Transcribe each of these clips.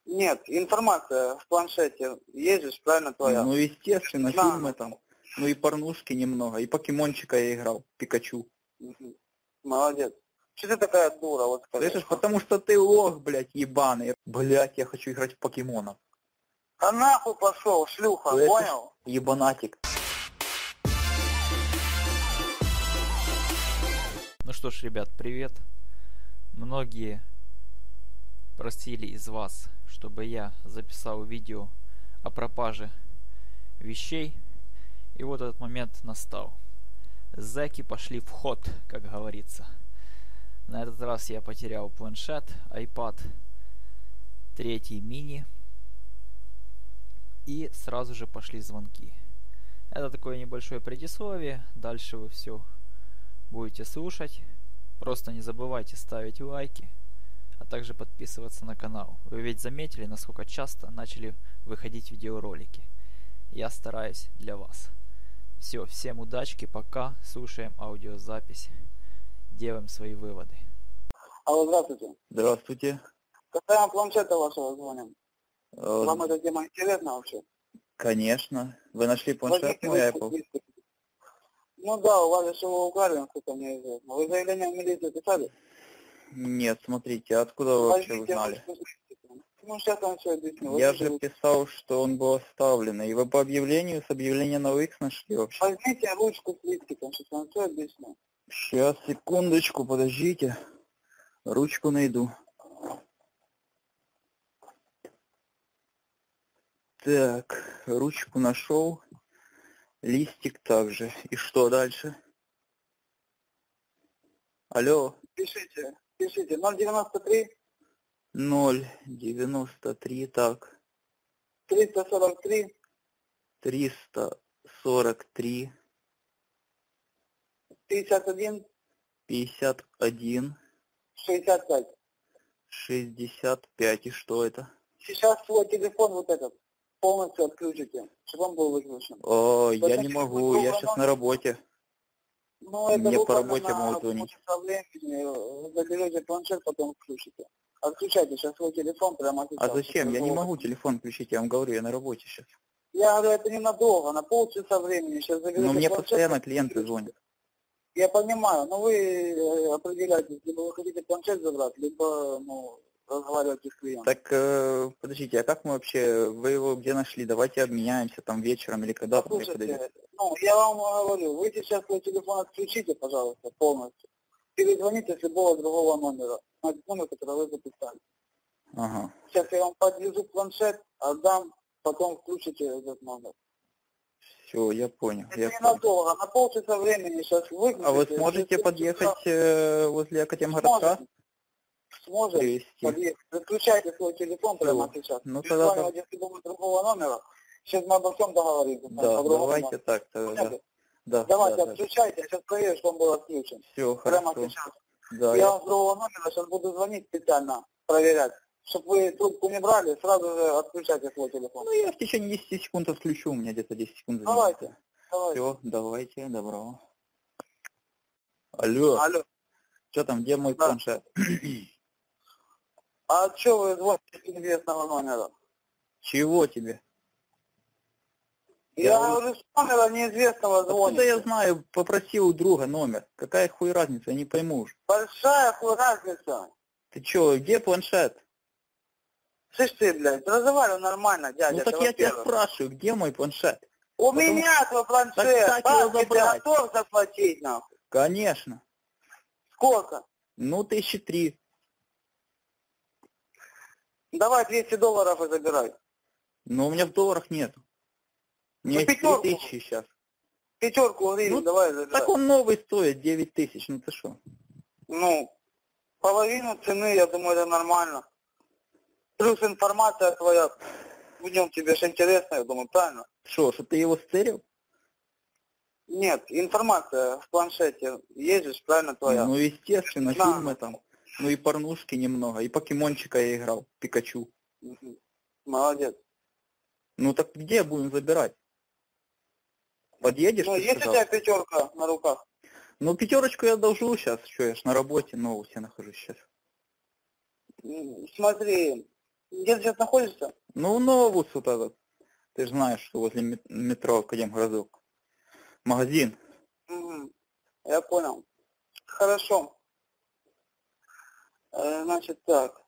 Нет, информация в планшете есть же, правильно, твоя? Ну, естественно, Да. фильмы там. Ну и порнушки немного. И покемончика я играл, Пикачу. Молодец. Что ты такая дура, вот скажи? Слышишь, потому что ты лох, блядь, ебаный. Блядь, я хочу играть в покемонов. А нахуй пошел, шлюха, Слышишь? понял? Ебанатик. Ну что ж, ребят, привет. Многие просили из вас, чтобы я записал видео о пропаже вещей. И вот этот момент настал. Зэки пошли в ход, как говорится. На этот раз я потерял планшет, iPad 3 мини. И сразу же пошли звонки. Это такое небольшое предисловие. Дальше вы все будете слушать. Просто не забывайте ставить лайки, а также подписываться на канал. Вы ведь заметили, насколько часто начали выходить видеоролики. Я стараюсь для вас. Все, всем удачки, пока, слушаем аудиозапись, делаем свои выводы. Алло, здравствуйте. Здравствуйте. Касаемо планшета вашего звоним. Вам эта тема интересна вообще? Конечно. Вы нашли планшет мой Apple? Ну да, у вас же его украли, насколько мне известно. Вы заявление в милицию писали? Нет, смотрите, откуда вы вообще Возьмите узнали? ручку с листиком. Ну, сейчас вам все объясню. Я Возьмите же ручку. писал, что он был оставлен. И вы по объявлению, с объявления на OLX нашли вообще? Возьмите ручку с листиком, сейчас вам все объясню. Сейчас, секундочку, подождите. Ручку найду. Так, ручку нашел. Листик также. И что дальше? Алло. Пишите, 093 0,93, так. 343 343 51 51 65. 65. И что это? Сейчас свой телефон вот этот полностью отключите, чтобы он был выключен. О, я Потому не что могу, вы я сейчас на работе. Ну, это Мне по буквально работе на могут звонить. полчаса времени, вы заберете планшет, потом включите. Отключайте сейчас свой телефон прямо сейчас. А зачем? Я не могу телефон включить, я вам говорю, я на работе сейчас. Я говорю, это ненадолго, на полчаса времени. Сейчас заберете Но мне планшет, постоянно потом клиенты включите. звонят. Я понимаю, но вы определяетесь, либо вы хотите планшет забрать, либо, ну, разговаривать с клиентом. Так, подождите, а как мы вообще, вы его где нашли? Давайте обменяемся там вечером или когда там Слушайте, подойдет. ну, я вам говорю, вы сейчас свой телефон отключите, пожалуйста, полностью. Перезвоните с любого другого номера, на номер, который вы записали. Ага. Сейчас я вам подвезу планшет, отдам, потом включите этот номер. Все, я понял. Это Я понял. ненадолго, на полчаса времени сейчас выключите. А вы сможете подъехать возле Академгородка? Сможет Привезти? подъехать. Выключайте свой телефон прямо сейчас. Ну, тогда Перезванивайте с любого другого номера. Сейчас мы обо всем договоримся. Да, давайте так. Да, Давайте, да, да. отключайте, я сейчас проверю, что он был отключен. Все, Прямо хорошо. сейчас. Да, Я вам с другого номера сейчас буду звонить специально, проверять. Чтобы вы трубку не брали, сразу же отключайте свой телефон. Ну, я в течение 10 секунд отключу, у меня где-то 10 секунд. Давайте. Все, давайте, добро. Алло. Алло. Что там, где мой Да. планшет? А что вы звоните с неизвестного номера? Чего тебе? Я говорю, с номера неизвестного Откуда звоните. я знаю, попросил у друга номер. Какая хуй разница, я не пойму уж. Большая хуй разница. Ты чё, где планшет? Слышь ты, блядь, разговаривай нормально, дядя. Ну так это я тебя во-первых. спрашиваю, где мой планшет? У меня твой планшет. Так как его Бабки ты забрать? готов заплатить, нахуй? Конечно. Сколько? Ну, 1003. Давай $200 и забирай. Но у меня в долларах нету. У меня Ну, есть пятерку. 3000 сейчас. Пятерку гривен, Ну, давай забирай. Так он новый стоит 9000, ну ты что? Ну, половину цены, я думаю, это нормально. Плюс информация твоя, в нем тебе же интересно, я думаю, правильно? Что ты его стерил? Нет, информация в планшете есть же, правильно твоя? Ну, естественно, Да. фильмы там. Ну и порнушки немного. И покемончика я играл, Пикачу. Мгм. Молодец. Ну так где будем забирать? Подъедешь? Ну, ты есть у сказал? тебя пятерка на руках? Ну, пятерочку я должу сейчас. Что, я ж на работе, новости нахожусь сейчас. Смотри, Где ты сейчас находишься? Ну, Новус вот этот. Ты же знаешь, что возле метро Академгородок. Магазин. Мгм. Я понял. Хорошо. Значит так.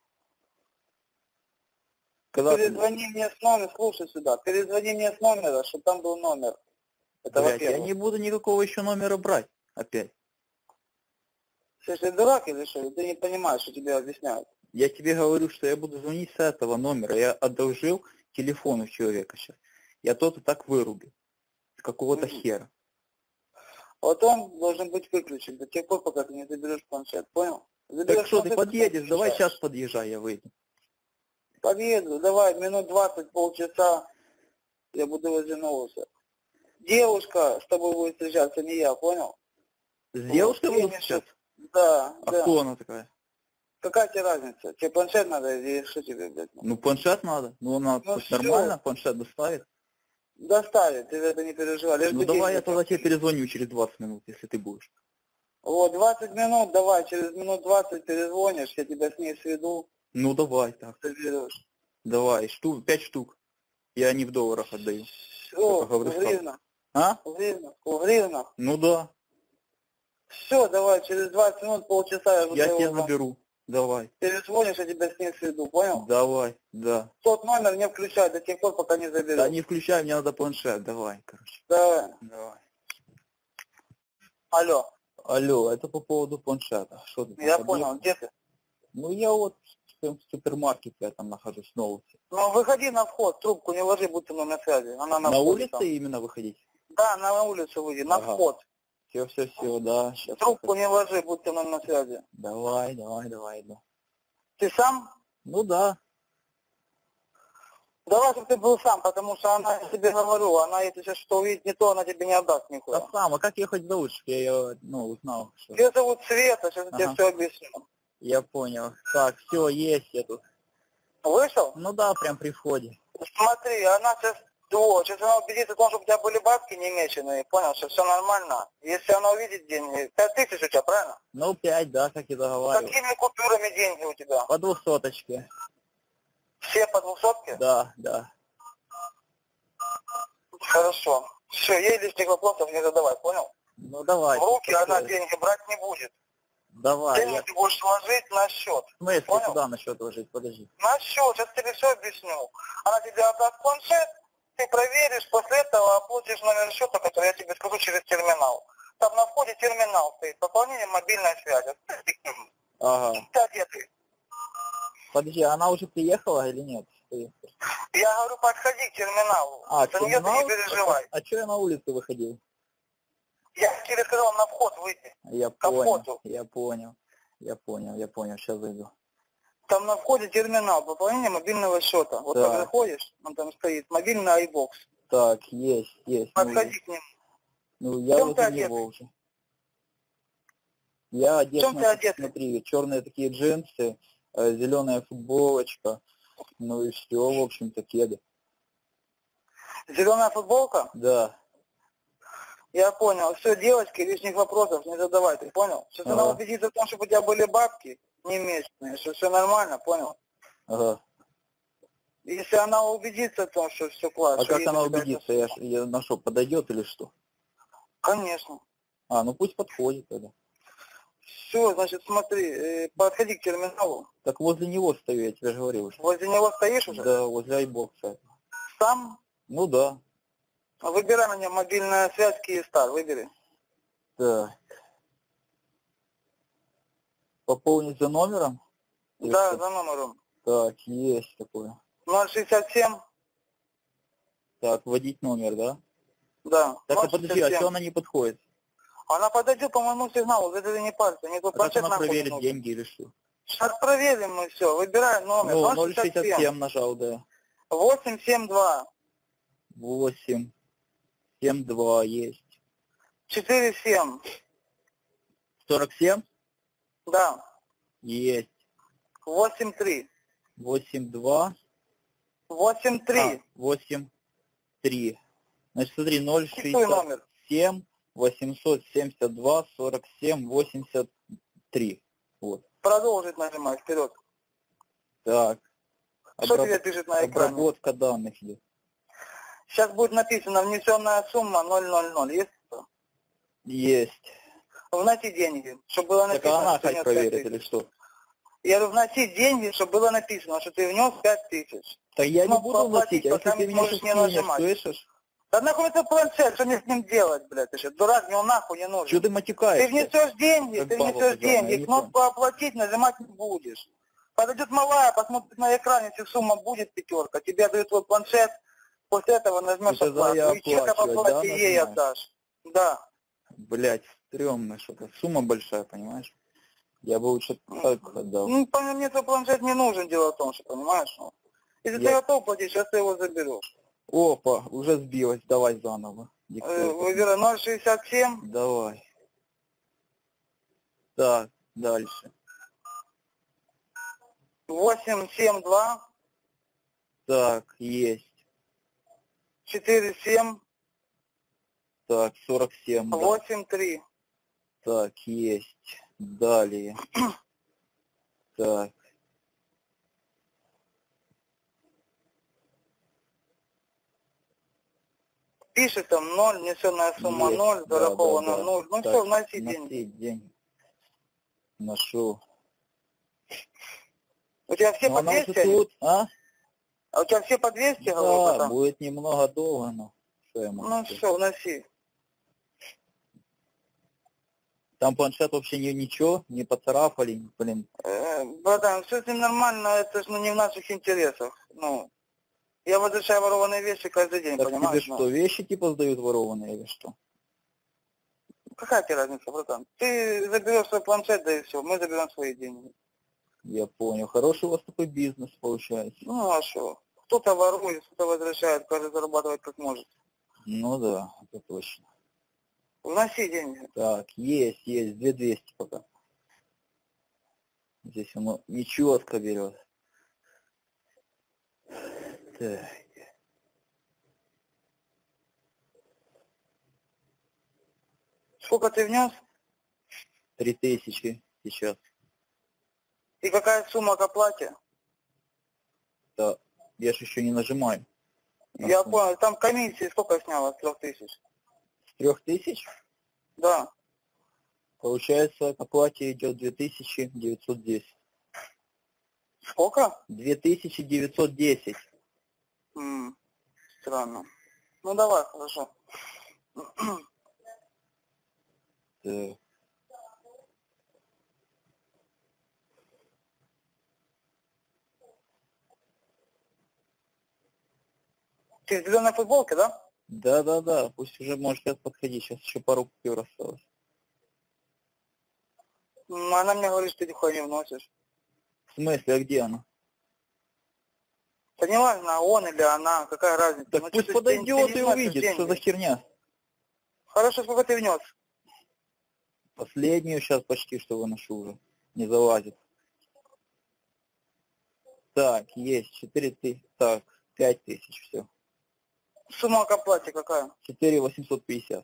Когда ты... Перезвони мне с номера, слушай сюда. Перезвони мне с номера, чтобы там был номер. Это Блядь, я во-первых. не буду никакого еще номера брать. Опять. Слушай, ты дурак или что? Ты не понимаешь, что тебе объясняют. Я тебе говорю, что я буду звонить с этого номера. Я одолжил телефон у человека сейчас. Я тот и так вырубил. С какого-то хера. Вот он должен быть выключен до тех пор, пока ты не заберешь планшет. Понял? Так Заберешь что, ты планшет, подъедешь? Давай подъезжаешь. сейчас подъезжай, я выйду. Подъеду, давай, минут 20, полчаса. Я буду возле Новуса. Девушка с тобой будет встречаться, не я, понял? С девушкой буду Денежек. сейчас? Да, А да. кто она такая? Какая тебе разница? Тебе планшет надо или что тебе, блядь? Ну, планшет надо. Ну, она Ну, хоть всё. нормально планшет доставит. Доставит, ты за это не переживай. Лишь Ну, бы давай деньги я тогда тебе перезвоню через 20 минут, если ты будешь. Вот, 20 минут, давай, через минут 20 перезвонишь, я тебя с ней сведу, Ну, давай так. заберешь. Давай, 5 штук. Я не в долларах отдаю. Все, Только в говорю, гривнах, А? в гривнах. Ну да. Все, давай, через 20 минут, полчаса я жду Я твоего тебя звонка. наберу. Давай. Перезвонишь, я тебя с ней сведу, понял? Давай, да. Тот номер не включай до тех пор, пока не заберешь. Да не включай, мне надо планшет. Давай, короче. Давай. Давай. Алло, Алло, это по поводу планшета. Что ты там я подъехал? понял, где ты? Ну, я вот в супермаркете я там нахожусь, новости. Ну, выходи на вход, трубку не ложи, будь со мной на связи. Она на На входе улице там. именно выходить? Да, на улицу выйди, на Ага. вход. Все, да. Сейчас. Трубку не ложи, будь со мной на связи. Давай, да. Ты сам? Ну да. Давай, чтобы ты был сам, потому что она, я тебе говорю, она, если сейчас что увидит не то, она тебе не отдаст нихуя. А сам, а как ехать зовут, чтобы я ее, узнал? Что... Ее зовут Света, сейчас я тебе Ага. все объясню. Я понял. Так, все, есть я тут. Вышел? Ну да, прям при входе. Смотри, она сейчас она убедится в том, чтобы у тебя были бабки не меченые, понял, что все нормально. Если она увидит деньги, 5000 у тебя, правильно? Ну, 5, да, как и договаривались. Какими купюрами деньги у тебя? По 200-очке. Все по 200-ке? Да. Хорошо. Все, ей лишних вопросов не задавай, понял? Ну, давай. В руки она такое. деньги брать не будет. Давай. Деньги ты будешь ложить на счет. В смысле, Понял? куда на счет ложить? Подожди. На счет, сейчас тебе все объясню. Она тебе отдаст планшет, ты проверишь, после этого оплатишь номер счета, который я тебе скажу через терминал. Там на входе терминал стоит, пополнение мобильной связи. Ага. Ты одетый. Подожди, она уже приехала или нет? Я говорю, подходи к терминалу. А, За нее ты не переживай. А что я на улицу выходил? Я тебе сказал на вход выйти. Я Капоту. понял. Сейчас зайду. Там на входе терминал, пополнение мобильного счета. Вот Да. как заходишь, он там стоит, мобильный iBox. Так, есть. Подходи к нему. Ну, я Чем ты возле одет? него уже. Я одет, Чем ты одет? смотри, черные такие джинсы, зеленая футболочка, ну и все, в общем-то, кеды. Зеленая футболка? Да. Я понял. Все, девочки, лишних вопросов не задавай, ты понял? Сейчас она Ага. убедится в том, чтобы у тебя были бабки не месячные, что все нормально, понял? Ага. Если она убедится в том, что все классно. А как она убедится? Я на что, подойдет или что? Конечно. А, ну пусть подходит тогда. Все, значит, смотри, подходи к терминалу. Так возле него стою, я тебе же говорил уже. Возле него стоишь уже? Да, возле айбокса. Сам? Ну да. Выбирай мне мобильная связь Киевстар, выбери. Так. Пополнить за номером? Или Да, что? за номером. Так, есть такое. 067, Так, вводить номер, да? да. Так, а подожди, а 067. что она не подходит? Она подойдет по моему сигналу, за это не парься. Не А тут как планшет она нахуй не проверит нужен. деньги или что? Сейчас проверим мы все. Выбирай номер. Ну, 067. 067 нажал, да. 872. 8, 7, 2 есть. 47. 47? Да. Есть. 83. 8, 2. 83. 8, 3. Значит, смотри, Диктуй номер. 067, 872, 47, 83. Вот. Продолжить нажимай вперед. Так. Что тебе пишет на экране? Обработка данных идет. Сейчас будет написано внесенная сумма 000. Есть? Есть. Вноси деньги, чтобы было Так написано, она что ты хоть внес проверит 5000. или что? Я говорю, вноси деньги, чтобы было написано, что ты внес 5000. Да я не Кнопку буду вносить, оплатить, а если пока ты не меня можешь сейчас не кинешь, нажимать. слышишь? Да нахуй это планшет, что мне с ним делать, блядь, ты что, дурак, мне он нахуй не нужен. Что ты матюкаешься? Ты внесешь деньги, Как ты баба внесешь пожарная, я деньги, не кнопку оплатить нажимать не будешь. Подойдет малая, посмотрит на экране, если сумма будет 5, тебе дают твой планшет, после этого нажмешь И тогда я оплату. И чек об оплачивать, оплате да, ей нажимаю? отдашь. Да. Блять, стрёмно что-то. Сумма большая, понимаешь? Я бы лучше так отдал. Ну, мне твой планшет не нужен, дело в том, что, понимаешь? Ну, если ты готов платить, сейчас ты его заберешь. Опа, уже сбилась, давай заново. Диктуй. Выбирай 067. Давай. Так, дальше. 872 Так, есть. 47 Так, 47. Да. 83. Так, есть. Далее. Так. Пишет там 0, внесенная сумма Есть. 0, зараховано Да. 0. Ну Так, все, вноси деньги. Носить деньги. Ношу. У тебя все Ну, по она уже 200? тут, а? А у тебя все по 200, Да, говорю, братан? будет немного долго, но что я могу Ну сказать? все, вноси. Там планшет вообще ничего, не поцарапали, блин. Братан, все с ним нормально, это же не в наших интересах. Ну, я возвращаю ворованные вещи каждый день, Так понимаешь? тебе что, вещи типа сдают ворованные или что? Какая тебе разница, братан? Ты заберешь свой планшет, да и все, мы заберем свои деньги. Я понял. Хороший у вас такой бизнес получается. Ну а что? Кто-то ворует, кто-то возвращает, каждый зарабатывает как может. Ну да, это точно. Вноси деньги. Так, есть, 2200 пока. Здесь оно нечетко берет. Так. Сколько ты внес? 3000 сейчас. И какая сумма к оплате? Да, я же еще не нажимаю. Я понял, там комиссии сколько сняло с 3000? С 3000? Да. Получается, к оплате идет 2910. Сколько? 2910. Странно. Ну давай, хорошо. Так. Ты в зеленой футболке, да? Да, пусть уже может сейчас подходить, сейчас еще пару купюр осталось. Она мне говорит, что ты нихуя не вносишь. В смысле, а где она? Да не важно, он или она, какая разница. Так Ну, пусть что ты подойдет не и вносишь увидит, деньги? что за херня. Хорошо, сколько ты внес? Последнюю сейчас почти что выношу уже. Не залазит. Так, есть 4000, так, 5000, все. Сумма к оплате какая? 4850.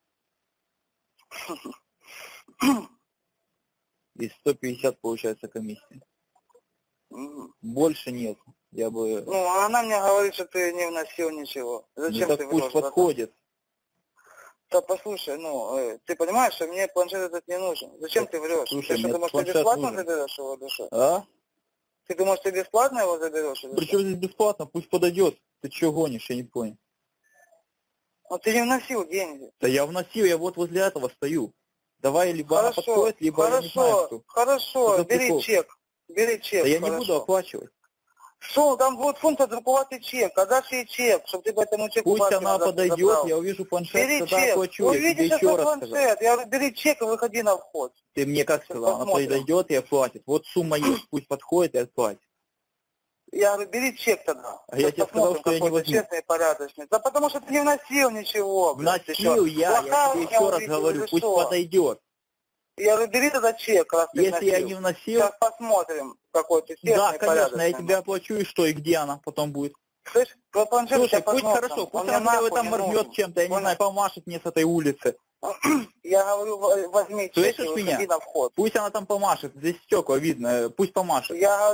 И 150 получается комиссия. Больше нет. Я бы... Ну, она мне говорит, что ты не вносил ничего. Зачем ну, ты так пусть врешь, братан? подходит. Да послушай, ты понимаешь, что мне планшет этот не нужен. Зачем ты врешь? Слушай, Ты что, мне думаешь, ты планшет бесплатно нужен. заберешь его душу? А? Ты думаешь, ты бесплатно его заберешь? или Причем что? здесь бесплатно? Пусть подойдет. Ты чего гонишь, я не понял. Ну, ты не вносил деньги. Да я вносил, я вот возле этого стою. Давай либо она подходит, либо я не знаю, что. Хорошо, Что за бери прикол? чек. Бери чек, Да я не хорошо. буду оплачивать. Что, там будет функция друковатый чек, отдашь ей чек, чтобы ты по этому чеку Пусть бабки она назад подойдет, забрал. я увижу планшет, Бери тогда чек, оплачу. Я тебе увидишь еще этот раз сказал. планшет, я говорю, бери чек и выходи на вход. Ты мне как сказал, она посмотрим. подойдет и оплатит. Вот сумма есть, пусть подходит и оплатит. Я говорю, бери чек тогда. А я тебе сказал, что я не возьму. Честный и порядочный. Да потому что ты не вносил ничего. блядь, ты Вносил что, я плохая тебе у меня еще раз увидел говорю, или пусть что? подойдет. Я говорю, бери тогда чек, раз ты Если я вносил. не вносил, Сейчас посмотрим, какой ты честный да, и конечно, порядочный. я тебе оплачу, и что, и где она потом будет? Слышь, твой планшет Слушай, у тебя под пусть носом. хорошо, пусть Он мне она тебя нахуй там не моргнет нужен. чем-то, я не Понял? знаю, помашет мне с этой улицы. Я говорю, возьми чек и Слышишь выходи меня? на вход. Пусть она там помашет, здесь стекла видно, пусть помашет. Я говорю,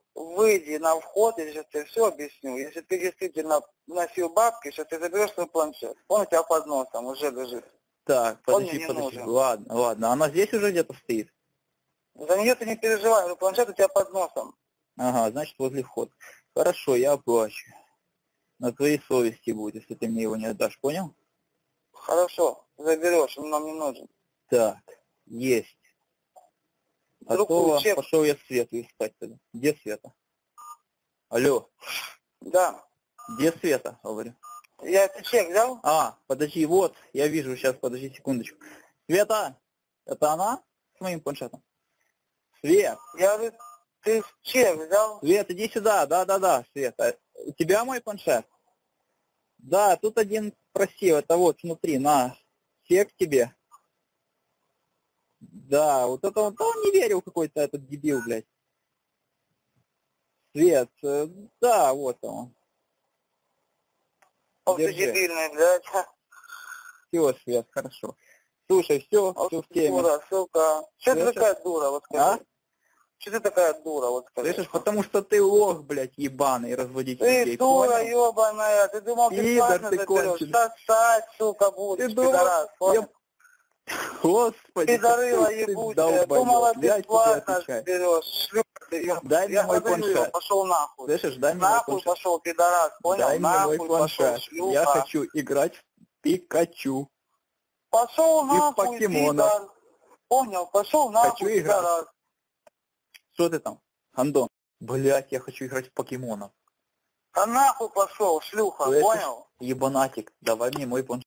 выйди на вход, я сейчас тебе все объясню. Если ты действительно носил бабки, сейчас ты заберешь свой планшет. Он у тебя под носом уже лежит. Так, Он мне подожди, не подожди. нужен. Ладно. Она здесь уже где-то стоит? За нее ты не переживай, но планшет у тебя под носом. Ага, значит, возле входа. Хорошо, я оплачу. На твоей совести будет, если ты мне его не отдашь, понял? Хорошо, заберешь, он нам не нужен. Так, есть. Другую Готово. чек. Пошел я Свету искать тогда. Где Света? Алло, Да. где Света, говорю? Я этот чек взял? А, подожди, вот, я вижу сейчас, подожди секундочку. Света, это она с моим планшетом? Свет, Я говорю, ты чек взял? Свет, иди сюда, да, Света. У тебя мой планшет? Да, тут один просил, это вот, смотри, на, чек тебе. Да, вот это он, да он не верил какой-то этот дебил, блядь. Свет, да, вот он. Ох ты Держи. дебильный, блядь. Все, Свет, хорошо. Слушай, все Ох в ты теме. дура, сука. Че ты Слышишь? такая дура, вот скажи? А? Че ты такая дура, вот скажи? Слышишь, потому что ты лох, блядь, ебаный, разводить Ты людей, дура понял? ебаная, ты думал, ты Пидор классно ты заберешь. конченый. Сосать, сука, будешь, Ты думал, пидорас, понял? Господи, Пидорыла какой ты ебучая, долбоёб, думала, я ты тебе классно отвечаю. берешь. Шлюха ты, ё- Дай мне я мой продаю его, планшет. пошел нахуй. Слышишь, дай мне мой Нахуй планшет. пошел, пидорас, понял? Дай мне Нахуй мой пошел, планшет. шлюха. Я хочу играть в Пикачу. Пошел в нахуй, покемонов. пидор. Понял, пошел нахуй, Хочу играть. пидорас. Что ты там, Андон? Блять, я хочу играть в покемонов. А нахуй пошел, шлюха, Слышишь? понял? Ебанатик, давай мне мой планшет.